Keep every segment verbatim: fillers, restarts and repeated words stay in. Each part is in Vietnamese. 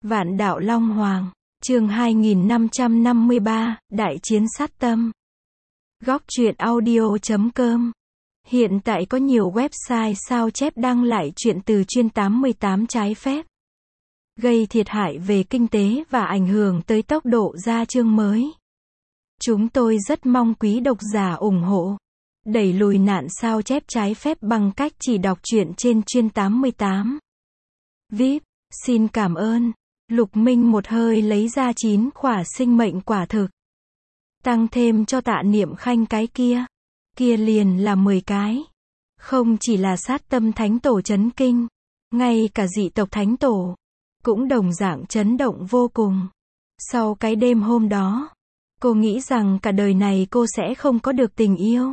Vạn đạo Long Hoàng, chương hai nghìn năm trăm năm mươi ba, Đại chiến sát tâm. Góc truyện audio chấm com. Hiện tại có nhiều website sao chép đăng lại truyện từ chuyên tám mươi tám trái phép, gây thiệt hại về kinh tế và ảnh hưởng tới tốc độ ra chương mới. Chúng tôi rất mong quý độc giả ủng hộ, đẩy lùi nạn sao chép trái phép bằng cách chỉ đọc truyện trên chuyên tám mươi tám. vê i pê, xin cảm ơn. Lục Minh một hơi lấy ra chín quả sinh mệnh quả thực, tăng thêm cho Tạ Niệm Khanh cái kia. Kia liền là mười cái. Không chỉ là sát tâm thánh tổ chấn kinh, ngay cả dị tộc thánh tổ cũng đồng dạng chấn động vô cùng. Sau cái đêm hôm đó, cô nghĩ rằng cả đời này cô sẽ không có được tình yêu.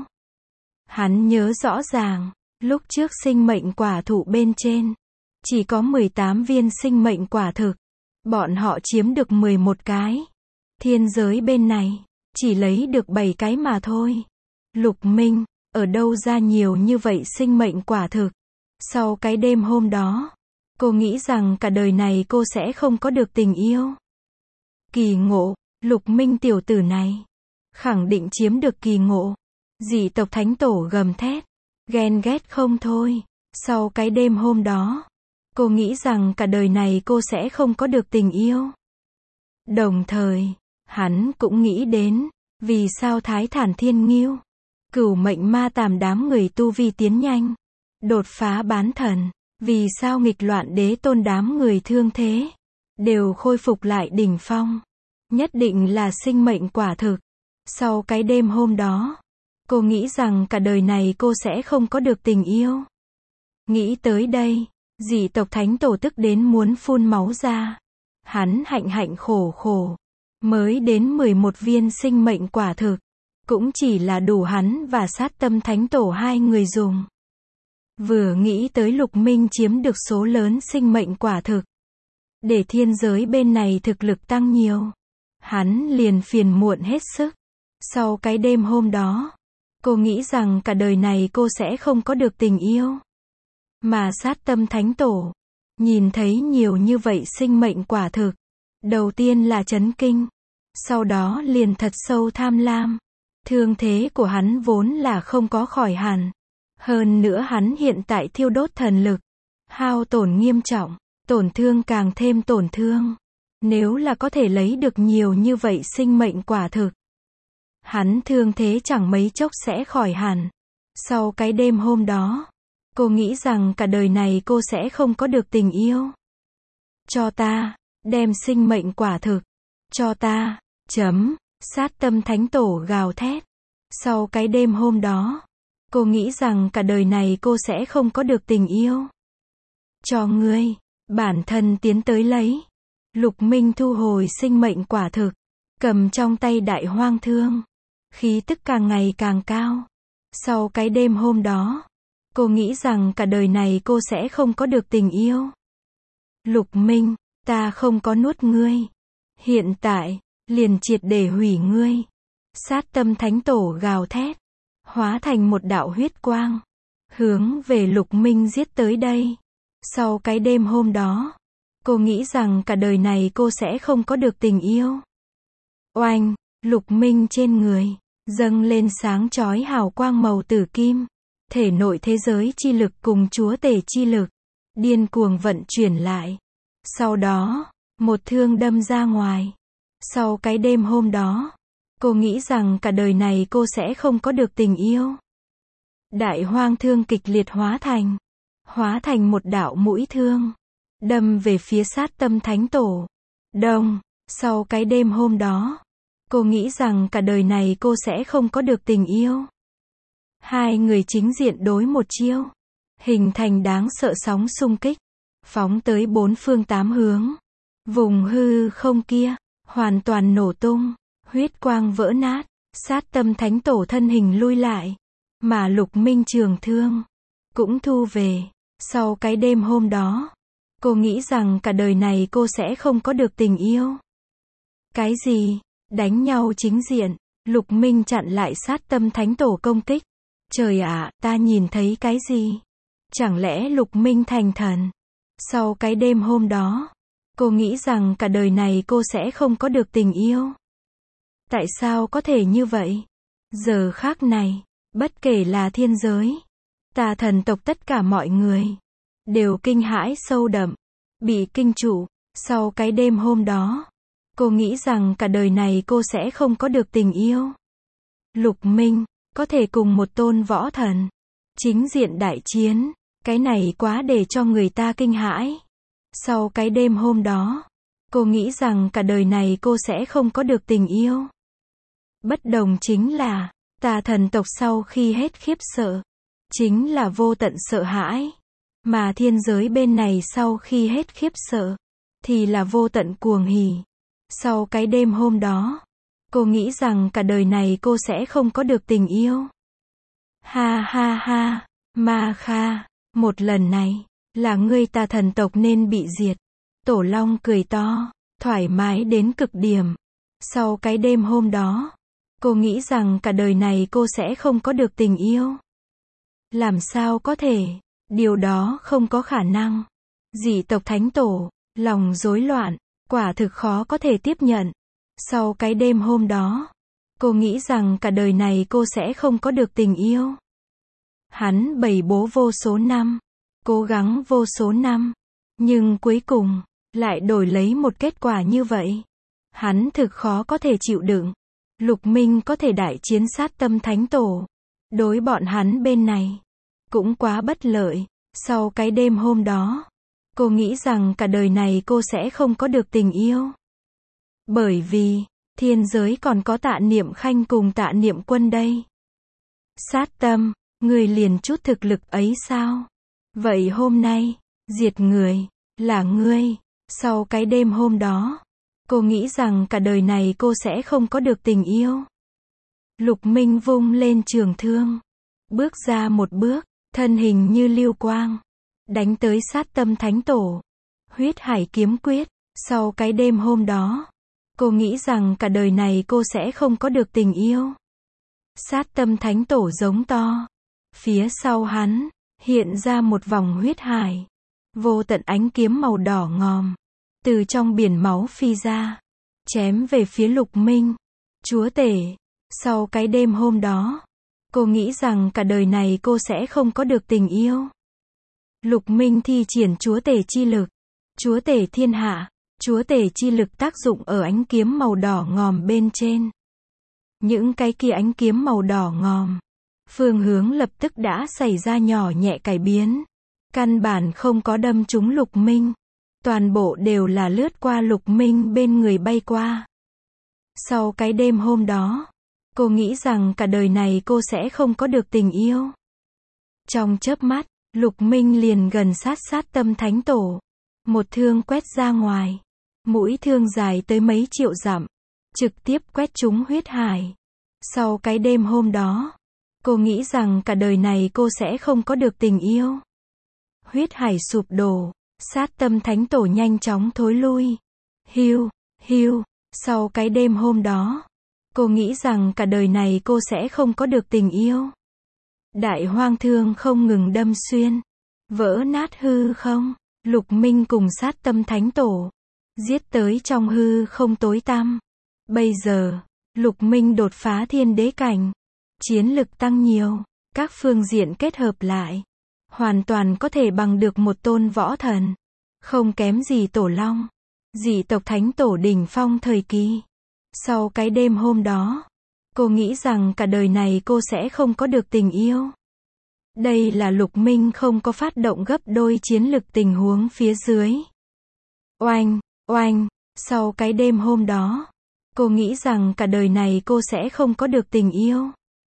Hắn nhớ rõ ràng, lúc trước sinh mệnh quả thụ bên trên chỉ có mười tám viên sinh mệnh quả thực, bọn họ chiếm được mười một cái. Thiên giới bên này chỉ lấy được bảy cái mà thôi. Lục Minh, ở đâu ra nhiều như vậy sinh mệnh quả thực? Sau cái đêm hôm đó, cô nghĩ rằng cả đời này cô sẽ không có được tình yêu. Kỳ ngộ, Lục Minh tiểu tử này khẳng định chiếm được kỳ ngộ. Dị tộc thánh tổ gầm thét, ghen ghét không thôi. Sau cái đêm hôm đó, cô nghĩ rằng cả đời này cô sẽ không có được tình yêu. Đồng thời, hắn cũng nghĩ đến, vì sao Thái Thản Thiên Ngưu, Cửu Mệnh Ma Tàm đám người tu vi tiến nhanh, đột phá bán thần, vì sao nghịch loạn đế tôn đám người thương thế, đều khôi phục lại đỉnh phong. Nhất định là sinh mệnh quả thực. Sau cái đêm hôm đó, cô nghĩ rằng cả đời này cô sẽ không có được tình yêu. Nghĩ tới đây, dị tộc thánh tổ tức đến muốn phun máu ra. Hắn hạnh hạnh khổ khổ, mới đến mười một viên sinh mệnh quả thực, cũng chỉ là đủ hắn và sát tâm thánh tổ hai người dùng. Vừa nghĩ tới Lục Minh chiếm được số lớn sinh mệnh quả thực, để thiên giới bên này thực lực tăng nhiều, hắn liền phiền muộn hết sức. Sau cái đêm hôm đó, cô nghĩ rằng cả đời này cô sẽ không có được tình yêu. Mà sát tâm thánh tổ nhìn thấy nhiều như vậy sinh mệnh quả thực, đầu tiên là chấn kinh, sau đó liền thật sâu tham lam. Thương thế của hắn vốn là không có khỏi hẳn, hơn nữa hắn hiện tại thiêu đốt thần lực, hao tổn nghiêm trọng, tổn thương càng thêm tổn thương. Nếu là có thể lấy được nhiều như vậy sinh mệnh quả thực, hắn thương thế chẳng mấy chốc sẽ khỏi hẳn. Sau cái đêm hôm đó, cô nghĩ rằng cả đời này cô sẽ không có được tình yêu. Cho ta, đem sinh mệnh quả thực, cho ta, chấm, sát tâm thánh tổ gào thét. Sau cái đêm hôm đó, cô nghĩ rằng cả đời này cô sẽ không có được tình yêu. Cho ngươi, bản thân tiến tới lấy. Lục Minh thu hồi sinh mệnh quả thực, cầm trong tay đại hoang thương, khí tức càng ngày càng cao. Sau cái đêm hôm đó, cô nghĩ rằng cả đời này cô sẽ không có được tình yêu. Lục Minh, ta không có nuốt ngươi. Hiện tại, liền triệt để hủy ngươi. Sát tâm thánh tổ gào thét, hóa thành một đạo huyết quang, hướng về Lục Minh giết tới đây. Sau cái đêm hôm đó, cô nghĩ rằng cả đời này cô sẽ không có được tình yêu. Oanh, Lục Minh trên người dâng lên sáng chói hào quang màu tử kim. Thể nội thế giới chi lực cùng chúa tể chi lực điên cuồng vận chuyển lại. Sau đó, một thương đâm ra ngoài. Sau cái đêm hôm đó, cô nghĩ rằng cả đời này cô sẽ không có được tình yêu. Đại hoang thương kịch liệt hóa thành, hóa thành một đạo mũi thương, đâm về phía sát tâm thánh tổ. Đông, sau cái đêm hôm đó, cô nghĩ rằng cả đời này cô sẽ không có được tình yêu. Hai người chính diện đối một chiêu, hình thành đáng sợ sóng xung kích, phóng tới bốn phương tám hướng. Vùng hư không kia hoàn toàn nổ tung, huyết quang vỡ nát, sát tâm thánh tổ thân hình lui lại, mà Lục Minh trường thương cũng thu về. Sau cái đêm hôm đó, cô nghĩ rằng cả đời này cô sẽ không có được tình yêu. Cái gì? Đánh nhau chính diện, Lục Minh chặn lại sát tâm thánh tổ công kích. Trời ạ, ta nhìn thấy cái gì? Chẳng lẽ Lục Minh thành thần? Sau cái đêm hôm đó, Cô nghĩ rằng cả đời này cô sẽ không có được tình yêu. Tại sao có thể như vậy? Giờ khác này, bất kể là thiên giới, tà thần tộc, tất cả mọi người đều kinh hãi sâu đậm, bị kinh trụ. Sau cái đêm hôm đó, cô nghĩ rằng cả đời này cô sẽ không có được tình yêu. Lục Minh có thể cùng một tôn võ thần chính diện đại chiến, cái này quá để cho người ta kinh hãi. Sau cái đêm hôm đó, cô nghĩ rằng cả đời này cô sẽ không có được tình yêu. Bất đồng chính là, tà thần tộc sau khi hết khiếp sợ, chính là vô tận sợ hãi. Mà thiên giới bên này sau khi hết khiếp sợ, thì là vô tận cuồng hỉ. Sau cái đêm hôm đó, cô nghĩ rằng cả đời này cô sẽ không có được tình yêu. Ha ha ha, Ma Kha, một lần này, là ngươi tà thần tộc nên bị diệt. Tổ Long cười to, thoải mái đến cực điểm. Sau cái đêm hôm đó, cô nghĩ rằng cả đời này cô sẽ không có được tình yêu. Làm sao có thể? Điều đó không có khả năng. Dị tộc thánh tổ, lòng rối loạn, quả thực khó có thể tiếp nhận. Sau cái đêm hôm đó, cô nghĩ rằng cả đời này cô sẽ không có được tình yêu. Hắn bày bố vô số năm, cố gắng vô số năm, nhưng cuối cùng, lại đổi lấy một kết quả như vậy. Hắn thực khó có thể chịu đựng. Lục Minh có thể đại chiến sát tâm thánh tổ. Đối bọn hắn bên này, cũng quá bất lợi. Sau cái đêm hôm đó, cô nghĩ rằng cả đời này cô sẽ không có được tình yêu. Bởi vì, thiên giới còn có Tạ Niệm Khanh cùng Tạ Niệm Quân đây. Sát tâm, người liền chút thực lực ấy sao? Vậy hôm nay, diệt người, là ngươi. Sau cái đêm hôm đó, cô nghĩ rằng cả đời này cô sẽ không có được tình yêu. Lục Minh vung lên trường thương, bước ra một bước, thân hình như lưu quang, đánh tới sát tâm thánh tổ. Huyết hải kiếm quyết. Sau cái đêm hôm đó, cô nghĩ rằng cả đời này cô sẽ không có được tình yêu. Sát tâm thánh tổ giống to. Phía sau hắn, hiện ra một vòng huyết hải. Vô tận ánh kiếm màu đỏ ngòm, từ trong biển máu phi ra, chém về phía Lục Minh. Chúa tể. Sau cái đêm hôm đó, cô nghĩ rằng cả đời này cô sẽ không có được tình yêu. Lục Minh thi triển chúa tể chi lực. Chúa tể thiên hạ. Chúa tể chi lực tác dụng ở ánh kiếm màu đỏ ngòm bên trên. Những cái kia ánh kiếm màu đỏ ngòm, phương hướng lập tức đã xảy ra nhỏ nhẹ cải biến. Căn bản không có đâm trúng Lục Minh. Toàn bộ đều là lướt qua Lục Minh bên người bay qua. Sau cái đêm hôm đó, cô nghĩ rằng cả đời này cô sẽ không có được tình yêu. Trong chớp mắt, Lục Minh liền gần sát sát tâm thánh tổ. Một thương quét ra ngoài. Mũi thương dài tới mấy triệu dặm. Trực tiếp quét trúng huyết hải. Sau cái đêm hôm đó, cô nghĩ rằng cả đời này cô sẽ không có được tình yêu. Huyết hải sụp đổ. Sát tâm thánh tổ nhanh chóng thối lui. Hiu, hiu. Sau cái đêm hôm đó, cô nghĩ rằng cả đời này cô sẽ không có được tình yêu. Đại hoang thương không ngừng đâm xuyên, vỡ nát hư không. Lục Minh cùng sát tâm thánh tổ, giết tới trong hư không tối tăm. Bây giờ, Lục Minh đột phá thiên đế cảnh. Chiến lực tăng nhiều, các phương diện kết hợp lại. Hoàn toàn có thể bằng được một tôn võ thần. Không kém gì Tổ Long. Dị tộc thánh tổ đỉnh phong thời kỳ. Sau cái đêm hôm đó, cô nghĩ rằng cả đời này cô sẽ không có được tình yêu. Đây là Lục Minh không có phát động gấp đôi chiến lực tình huống phía dưới. Oanh, oanh, sau cái đêm hôm đó, cô nghĩ rằng cả đời này cô sẽ không có được tình yêu.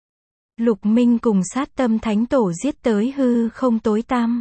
Lục Minh cùng sát tâm thánh tổ giết tới hư không tối tăm.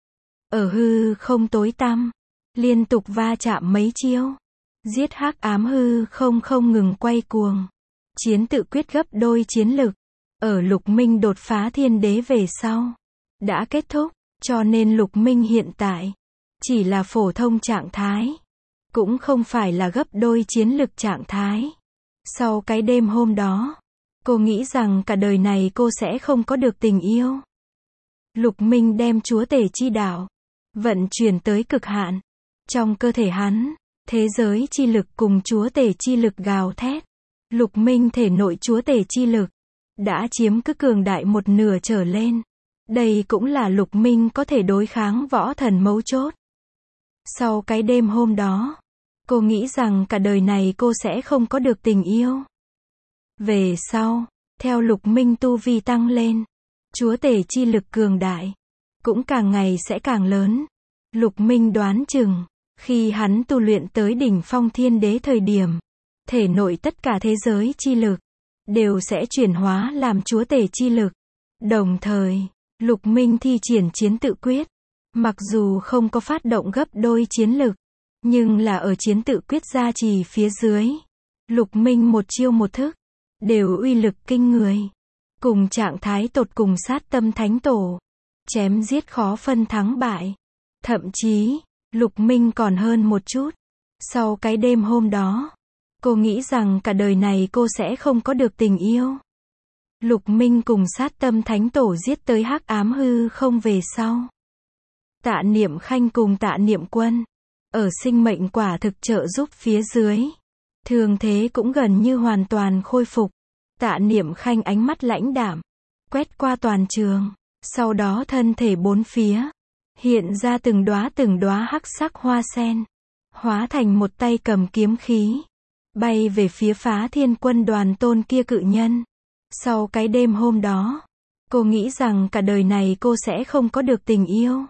Ở hư không tối tăm, liên tục va chạm mấy chiêu. Giết hắc ám hư không không ngừng quay cuồng. Chiến tự quyết gấp đôi chiến lực. Ở Lục Minh đột phá thiên đế về sau, đã kết thúc, cho nên Lục Minh hiện tại, chỉ là phổ thông trạng thái. Cũng không phải là gấp đôi chiến lực trạng thái. Sau cái đêm hôm đó, cô nghĩ rằng cả đời này cô sẽ không có được tình yêu. Lục Minh đem chúa tể chi đạo vận chuyển tới cực hạn. Trong cơ thể hắn, Thế giới chi lực cùng chúa tể chi lực gào thét. Lục Minh thể nội chúa tể chi lực đã chiếm cứ cường đại một nửa trở lên. Đây cũng là Lục Minh có thể đối kháng võ thần mấu chốt. Sau cái đêm hôm đó, cô nghĩ rằng cả đời này cô sẽ không có được tình yêu. Về sau, theo Lục Minh tu vi tăng lên, chúa tể chi lực cường đại cũng càng ngày sẽ càng lớn. Lục Minh đoán chừng, khi hắn tu luyện tới đỉnh phong thiên đế thời điểm, thể nội tất cả thế giới chi lực đều sẽ chuyển hóa làm chúa tể chi lực. Đồng thời, Lục Minh thi triển chiến tự quyết, mặc dù không có phát động gấp đôi chiến lực, nhưng là ở chiến tự quyết gia trì phía dưới, Lục Minh một chiêu một thức đều uy lực kinh người. Cùng trạng thái tột cùng sát tâm thánh tổ, chém giết khó phân thắng bại. Thậm chí, Lục Minh còn hơn một chút. Sau cái đêm hôm đó, cô nghĩ rằng cả đời này cô sẽ không có được tình yêu. Lục Minh cùng sát tâm thánh tổ giết tới hắc ám hư không về sau. Tạ Niệm Khanh cùng Tạ Niệm Quân, ở sinh mệnh quả thực trợ giúp phía dưới, thương thế cũng gần như hoàn toàn khôi phục. Tạ Niệm Khanh ánh mắt lãnh đạm, quét qua toàn trường, sau đó thân thể bốn phía hiện ra từng đóa từng đóa hắc sắc hoa sen, hóa thành một tay cầm kiếm khí, bay về phía Phá Thiên Quân đoàn tôn kia cự nhân. Sau cái đêm hôm đó, cô nghĩ rằng cả đời này cô sẽ không có được tình yêu.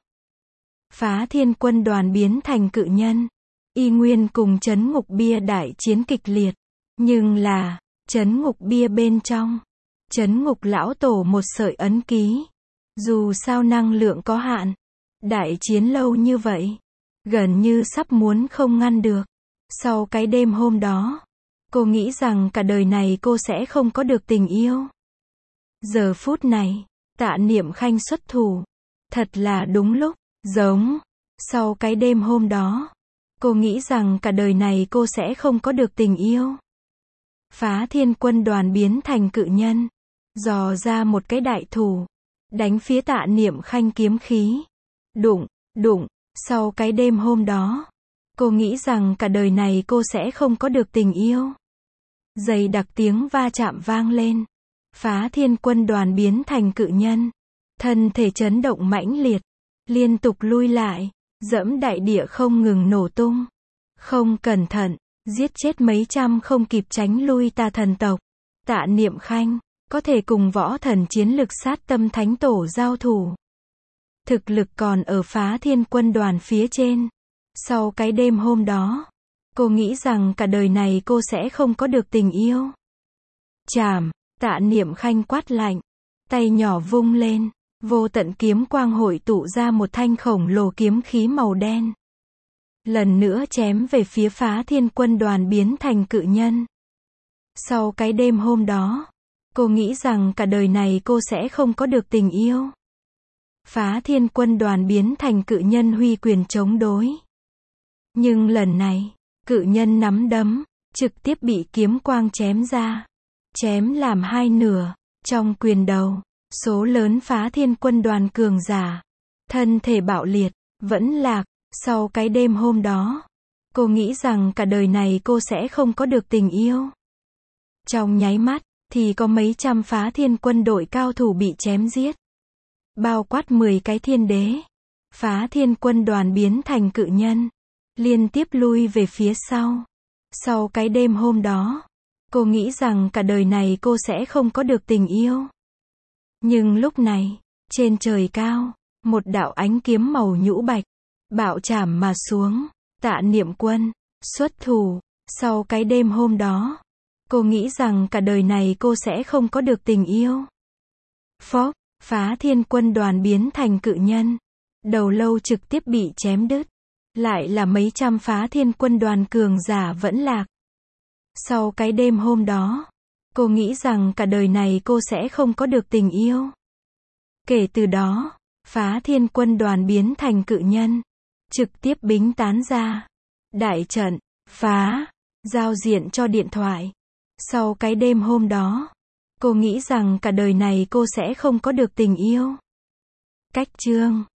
Phá Thiên Quân đoàn biến thành cự nhân, y nguyên cùng Trấn Ngục Bia đại chiến kịch liệt, nhưng là Trấn Ngục Bia bên trong, Trấn Ngục lão tổ một sợi ấn ký. Dù sao năng lượng có hạn, đại chiến lâu như vậy, gần như sắp muốn không ngăn được. Sau cái đêm hôm đó, cô nghĩ rằng cả đời này cô sẽ không có được tình yêu. Giờ phút này, Tạ Niệm Khanh xuất thủ, thật là đúng lúc, giống. Sau cái đêm hôm đó, cô nghĩ rằng cả đời này cô sẽ không có được tình yêu. Phá Thiên Quân đoàn biến thành cự nhân, dò ra một cái đại thủ, đánh phía Tạ Niệm Khanh kiếm khí. Đụng, đụng. Sau cái đêm hôm đó, cô nghĩ rằng cả đời này cô sẽ không có được tình yêu. Dày đặc tiếng va chạm vang lên. Phá Thiên Quân đoàn biến thành cự nhân, thân thể chấn động mãnh liệt, liên tục lui lại, dẫm đại địa không ngừng nổ tung. Không cẩn thận, giết chết mấy trăm không kịp tránh lui tà thần tộc. Tạ Niệm Khanh có thể cùng võ thần chiến lực sát tâm thánh tổ giao thủ. Thực lực còn ở Phá Thiên Quân đoàn phía trên. Sau cái đêm hôm đó, cô nghĩ rằng cả đời này cô sẽ không có được tình yêu. Chảm. Tạ Niệm Khanh quát lạnh, tay nhỏ vung lên, vô tận kiếm quang hội tụ ra một thanh khổng lồ kiếm khí màu đen. Lần nữa chém về phía Phá Thiên Quân đoàn biến thành cự nhân. Sau cái đêm hôm đó, cô nghĩ rằng cả đời này cô sẽ không có được tình yêu. Phá Thiên Quân đoàn biến thành cự nhân huy quyền chống đối. Nhưng lần này, cự nhân nắm đấm, trực tiếp bị kiếm quang chém ra. Chém làm hai nửa. Trong quyền đầu, số lớn Phá Thiên Quân đoàn cường giả, thân thể bạo liệt, vẫn lạc. Sau cái đêm hôm đó, cô nghĩ rằng cả đời này cô sẽ không có được tình yêu. Trong nháy mắt, thì có mấy trăm Phá Thiên quân đội cao thủ bị chém giết. Bao quát mười cái thiên đế. Phá Thiên quân đoàn biến thành cự nhân, liên tiếp lui về phía sau. Sau cái đêm hôm đó, cô nghĩ rằng cả đời này cô sẽ không có được tình yêu. Nhưng lúc này, trên trời cao, một đạo ánh kiếm màu nhũ bạch, bạo chảm mà xuống. Tạ Niệm Quân xuất thủ. Sau cái đêm hôm đó, cô nghĩ rằng cả đời này cô sẽ không có được tình yêu. Phốc. Phá Thiên quân đoàn biến thành cự nhân, đầu lâu trực tiếp bị chém đứt. Lại là mấy trăm Phá Thiên quân đoàn cường giả vẫn lạc. Sau cái đêm hôm đó, cô nghĩ rằng cả đời này cô sẽ không có được tình yêu. Kể từ đó, Phá Thiên quân đoàn biến thành cự nhân, trực tiếp bính tán ra. Đại trận, phá, giao diện cho điện thoại. Sau cái đêm hôm đó, cô nghĩ rằng cả đời này cô sẽ không có được tình yêu. Cách chương